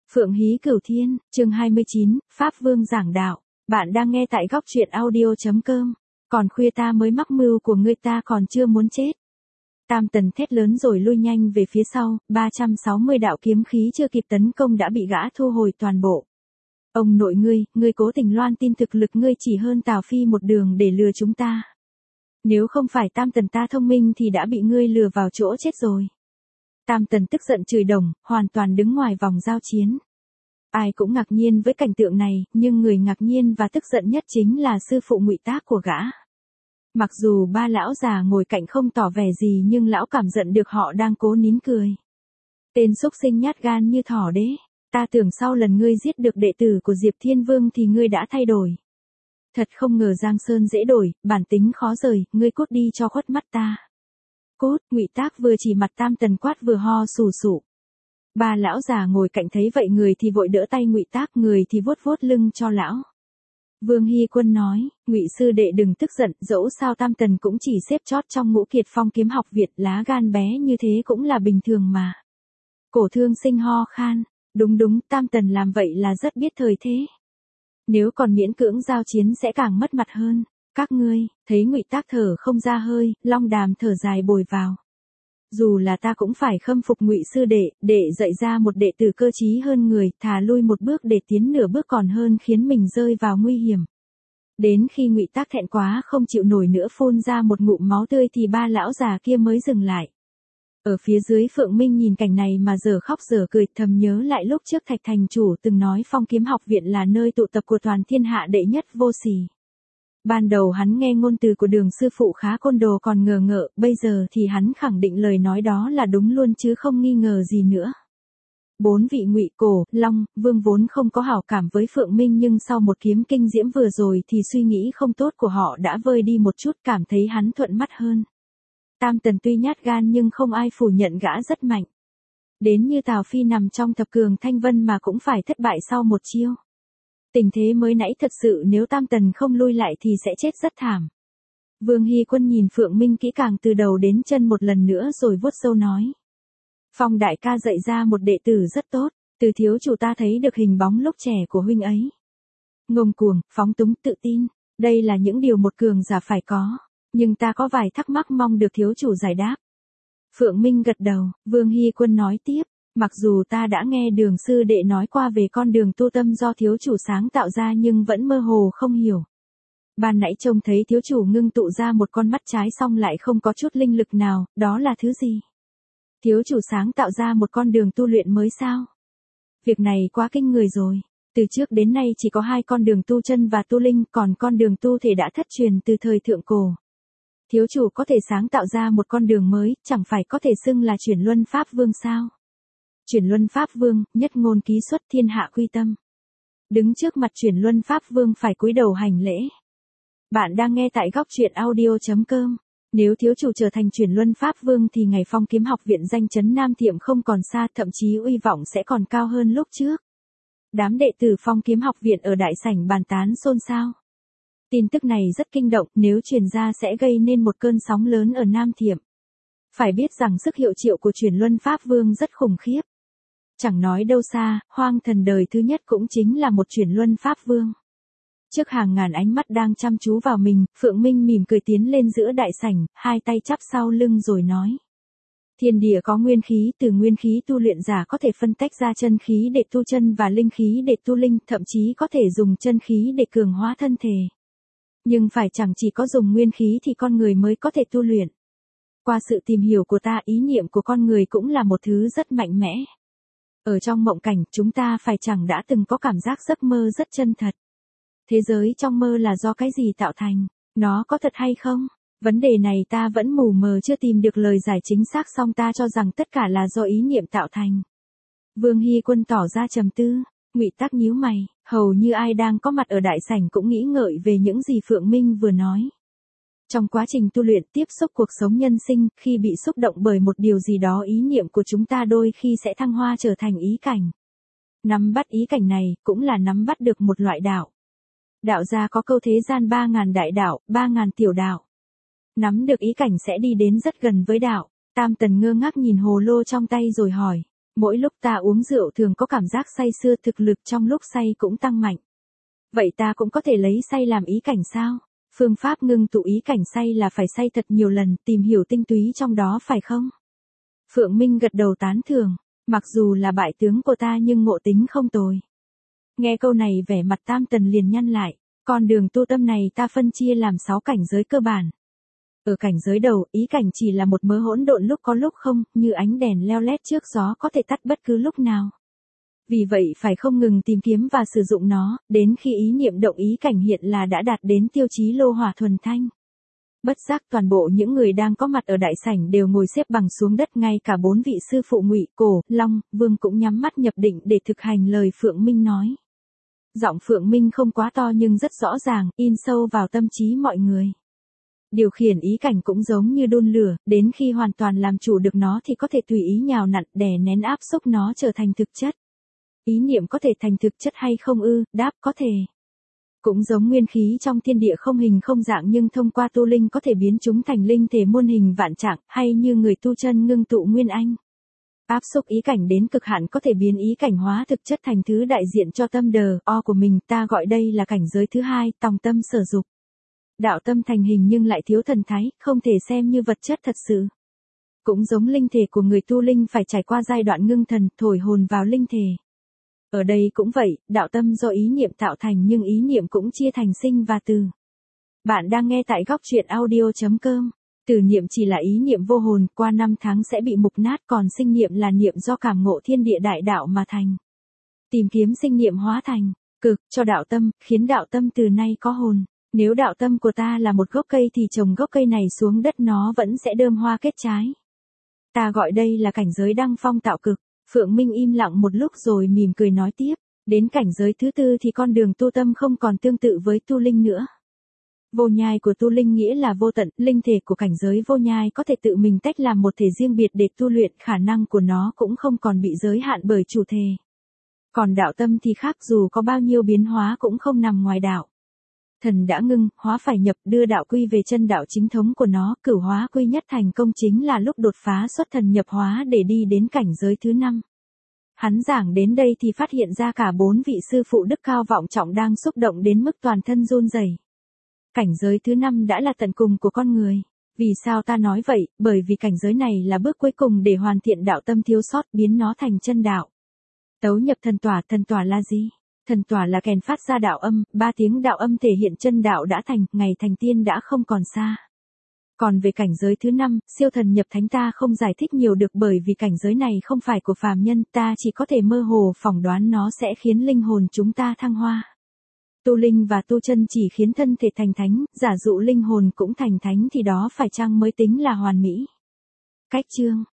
Phượng Hí Cửu Thiên, chương 29, Pháp Vương giảng đạo. Bạn đang nghe tại góc truyện audio.com. Còn khuya ta mới mắc mưu của ngươi, ta còn chưa muốn chết. Tam Tần thét lớn rồi lui nhanh về phía sau, 360 đạo kiếm khí chưa kịp tấn công đã bị gã thu hồi toàn bộ. Ông nội ngươi cố tình loan tin thực lực ngươi chỉ hơn Tào Phi một đường để lừa chúng ta. Nếu không phải Tam Tần ta thông minh thì đã bị ngươi lừa vào chỗ chết rồi. Tam Tần tức giận chửi đồng, hoàn toàn đứng ngoài vòng giao chiến. Ai cũng ngạc nhiên với cảnh tượng này, nhưng người ngạc nhiên và tức giận nhất chính là sư phụ Ngụy Tác của gã. Mặc dù ba lão già ngồi cạnh không tỏ vẻ gì nhưng lão cảm nhận được họ đang cố nín cười. Tên xúc sinh nhát gan như thỏ đế, ta tưởng sau lần ngươi giết được đệ tử của Diệp Thiên Vương thì ngươi đã thay đổi. Thật không ngờ Giang Sơn dễ đổi, bản tính khó rời, ngươi cút đi cho khuất mắt ta. Cút, Ngụy Tác vừa chỉ mặt Tam Tần quát vừa ho sù sụ. Ba lão già ngồi cạnh thấy vậy người thì vội đỡ tay Ngụy Tác, người thì vuốt vuốt lưng cho lão. Vương Hy Quân nói, Ngụy sư đệ đừng tức giận, dẫu sao Tam Tần cũng chỉ xếp chót trong ngũ kiệt phong kiếm học viện, lá gan bé như thế cũng là bình thường mà. Cổ Thương Sinh ho khan, đúng, Tam Tần làm vậy là rất biết thời thế. Nếu còn miễn cưỡng giao chiến sẽ càng mất mặt hơn. Các ngươi, thấy Ngụy Tác thở không ra hơi, Long Đàm thở dài bồi vào. Dù là ta cũng phải khâm phục Ngụy sư đệ, để dạy ra một đệ tử cơ trí hơn người, thà lui một bước để tiến nửa bước còn hơn khiến mình rơi vào nguy hiểm. Đến khi Ngụy Tác thẹn quá không chịu nổi nữa phun ra một ngụm máu tươi thì ba lão già kia mới dừng lại. Ở phía dưới Phượng Minh nhìn cảnh này mà giờ khóc giờ cười, thầm nhớ lại lúc trước Thạch Thành chủ từng nói Phong Kiếm Học Viện là nơi tụ tập của toàn thiên hạ đệ nhất vô sỉ. Ban đầu hắn nghe ngôn từ của Đường sư phụ khá côn đồ còn ngờ ngợ, bây giờ thì hắn khẳng định lời nói đó là đúng luôn chứ không nghi ngờ gì nữa. Bốn vị Ngụy, Cổ, Long, Vương vốn không có hảo cảm với Phượng Minh nhưng sau một kiếm kinh diễm vừa rồi thì suy nghĩ không tốt của họ đã vơi đi một chút, cảm thấy hắn thuận mắt hơn. Tam Tần tuy nhát gan nhưng không ai phủ nhận gã rất mạnh. Đến như Tào Phi nằm trong thập cường Thanh Vân mà cũng phải thất bại sau một chiêu. Tình thế mới nãy thật sự nếu Tam Tần không lui lại thì sẽ chết rất thảm. Vương Hy Quân nhìn Phượng Minh kỹ càng từ đầu đến chân một lần nữa rồi vuốt râu nói. Phong đại ca dạy ra một đệ tử rất tốt, từ thiếu chủ ta thấy được hình bóng lúc trẻ của huynh ấy. Ngông cuồng, phóng túng, tự tin, đây là những điều một cường giả phải có, nhưng ta có vài thắc mắc mong được thiếu chủ giải đáp. Phượng Minh gật đầu, Vương Hy Quân nói tiếp. Mặc dù ta đã nghe Đường sư đệ nói qua về con đường tu tâm do thiếu chủ sáng tạo ra nhưng vẫn mơ hồ không hiểu. Ban nãy trông thấy thiếu chủ ngưng tụ ra một con mắt trái xong lại không có chút linh lực nào, đó là thứ gì? Thiếu chủ sáng tạo ra một con đường tu luyện mới sao? Việc này quá kinh người rồi. Từ trước đến nay chỉ có hai con đường tu chân và tu linh, còn con đường tu thể đã thất truyền từ thời thượng cổ. Thiếu chủ có thể sáng tạo ra một con đường mới, chẳng phải có thể xưng là chuyển luân Pháp Vương sao? Chuyển luân Pháp Vương, nhất ngôn ký xuất thiên hạ quy tâm. Đứng trước mặt chuyển luân Pháp Vương phải cúi đầu hành lễ. Bạn đang nghe tại góc truyện audio.com. Nếu thiếu chủ trở thành chuyển luân Pháp Vương thì ngày Phong Kiếm Học Viện danh chấn Nam Thiệm không còn xa, thậm chí uy vọng sẽ còn cao hơn lúc trước. Đám đệ tử Phong Kiếm Học Viện ở đại sảnh bàn tán xôn xao. Tin tức này rất kinh động, nếu truyền ra sẽ gây nên một cơn sóng lớn ở Nam Thiệm. Phải biết rằng sức hiệu triệu của chuyển luân Pháp Vương rất khủng khiếp. Chẳng nói đâu xa, Hoang Thần đời thứ nhất cũng chính là một chuyển luân Pháp Vương. Trước hàng ngàn ánh mắt đang chăm chú vào mình, Phượng Minh mỉm cười tiến lên giữa đại sảnh, hai tay chắp sau lưng rồi nói. Thiên địa có nguyên khí, từ nguyên khí tu luyện giả có thể phân tách ra chân khí để tu chân và linh khí để tu linh, thậm chí có thể dùng chân khí để cường hóa thân thể. Nhưng phải chẳng chỉ có dùng nguyên khí thì con người mới có thể tu luyện. Qua sự tìm hiểu của ta, ý niệm của con người cũng là một thứ rất mạnh mẽ. Ở trong mộng cảnh, chúng ta phải chẳng đã từng có cảm giác giấc mơ rất chân thật. Thế giới trong mơ là do cái gì tạo thành? Nó có thật hay không? Vấn đề này ta vẫn mù mờ chưa tìm được lời giải chính xác, song ta cho rằng tất cả là do ý niệm tạo thành. Vương Hy Quân tỏ ra trầm tư, Ngụy Tác nhíu mày, hầu như ai đang có mặt ở đại sảnh cũng nghĩ ngợi về những gì Phượng Minh vừa nói. Trong quá trình tu luyện tiếp xúc cuộc sống nhân sinh, khi bị xúc động bởi một điều gì đó ý niệm của chúng ta đôi khi sẽ thăng hoa trở thành ý cảnh. Nắm bắt ý cảnh này, cũng là nắm bắt được một loại đạo. Đạo gia có câu thế gian 3.000 đại đạo, 3.000 tiểu đạo. Nắm được ý cảnh sẽ đi đến rất gần với đạo. Tam Tần ngơ ngác nhìn hồ lô trong tay rồi hỏi. Mỗi lúc ta uống rượu thường có cảm giác say sưa, thực lực trong lúc say cũng tăng mạnh. Vậy ta cũng có thể lấy say làm ý cảnh sao? Phương pháp ngưng tụ ý cảnh say là phải say thật nhiều lần, tìm hiểu tinh túy trong đó phải không? Phượng Minh gật đầu tán thưởng, mặc dù là bại tướng của ta nhưng ngộ tính không tồi. Nghe câu này vẻ mặt Tam Tần liền nhăn lại, con đường tu tâm này ta phân chia làm 6 cảnh giới cơ bản. Ở cảnh giới đầu, ý cảnh chỉ là một mớ hỗn độn lúc có lúc không, như ánh đèn leo lét trước gió có thể tắt bất cứ lúc nào. Vì vậy phải không ngừng tìm kiếm và sử dụng nó, đến khi ý niệm động ý cảnh hiện là đã đạt đến tiêu chí lô hỏa thuần thanh. Bất giác toàn bộ những người đang có mặt ở đại sảnh đều ngồi xếp bằng xuống đất, ngay cả 4 vị sư phụ Ngụy, Cổ, Long, Vương cũng nhắm mắt nhập định để thực hành lời Phượng Minh nói. Giọng Phượng Minh không quá to nhưng rất rõ ràng, in sâu vào tâm trí mọi người. Điều khiển ý cảnh cũng giống như đun lửa, đến khi hoàn toàn làm chủ được nó thì có thể tùy ý nhào nặn, đè nén áp xúc nó trở thành thực chất. Ý niệm có thể thành thực chất hay không ư? Đáp có thể. Cũng giống nguyên khí trong thiên địa không hình không dạng nhưng thông qua tu linh có thể biến chúng thành linh thể muôn hình vạn trạng, hay như người tu chân ngưng tụ nguyên anh. Áp xúc ý cảnh đến cực hạn có thể biến ý cảnh hóa thực chất thành thứ đại diện cho tâm đờ, o của mình, ta gọi đây là cảnh giới thứ hai, tòng tâm sở dục. Đạo tâm thành hình nhưng lại thiếu thần thái, không thể xem như vật chất thật sự. Cũng giống linh thể của người tu linh phải trải qua giai đoạn ngưng thần, thổi hồn vào linh thể. Ở đây cũng vậy, đạo tâm do ý niệm tạo thành nhưng ý niệm cũng chia thành sinh và từ. Bạn đang nghe tại góc truyện audio.com. Từ niệm chỉ là ý niệm vô hồn, qua 5 tháng sẽ bị mục nát, còn sinh niệm là niệm do cảm ngộ thiên địa đại đạo mà thành. Tìm kiếm sinh niệm hóa thành cực cho đạo tâm, khiến đạo tâm từ nay có hồn. Nếu đạo tâm của ta là một gốc cây thì trồng gốc cây này xuống đất nó vẫn sẽ đơm hoa kết trái. Ta gọi đây là cảnh giới đăng phong tạo cực. Phượng Minh im lặng một lúc rồi mỉm cười nói tiếp, đến cảnh giới thứ tư thì con đường tu tâm không còn tương tự với tu linh nữa. Vô nhai của tu linh nghĩa là vô tận, linh thể của cảnh giới vô nhai có thể tự mình tách làm một thể riêng biệt để tu luyện, khả năng của nó cũng không còn bị giới hạn bởi chủ thể. Còn đạo tâm thì khác, dù có bao nhiêu biến hóa cũng không nằm ngoài đạo. Thần đã ngưng, hóa phải nhập, đưa đạo quy về chân đạo chính thống của nó, cửu hóa quy nhất thành công chính là lúc đột phá xuất thần nhập hóa để đi đến cảnh giới thứ 5. Hắn giảng đến đây thì phát hiện ra cả 4 vị sư phụ đức cao vọng trọng đang xúc động đến mức toàn thân run rẩy. Cảnh giới thứ 5 đã là tận cùng của con người. Vì sao ta nói vậy? Bởi vì cảnh giới này là bước cuối cùng để hoàn thiện đạo tâm thiếu sót, biến nó thành chân đạo. Tấu nhập thần tỏa là gì? Thần tỏa là kèn phát ra đạo âm, 3 tiếng đạo âm thể hiện chân đạo đã thành, ngày thành tiên đã không còn xa. Còn về cảnh giới thứ 5, siêu thần nhập thánh ta không giải thích nhiều được bởi vì cảnh giới này không phải của phàm nhân, ta chỉ có thể mơ hồ phỏng đoán nó sẽ khiến linh hồn chúng ta thăng hoa. Tu linh và tu chân chỉ khiến thân thể thành thánh, giả dụ linh hồn cũng thành thánh thì đó phải chăng mới tính là hoàn mỹ. Cách chương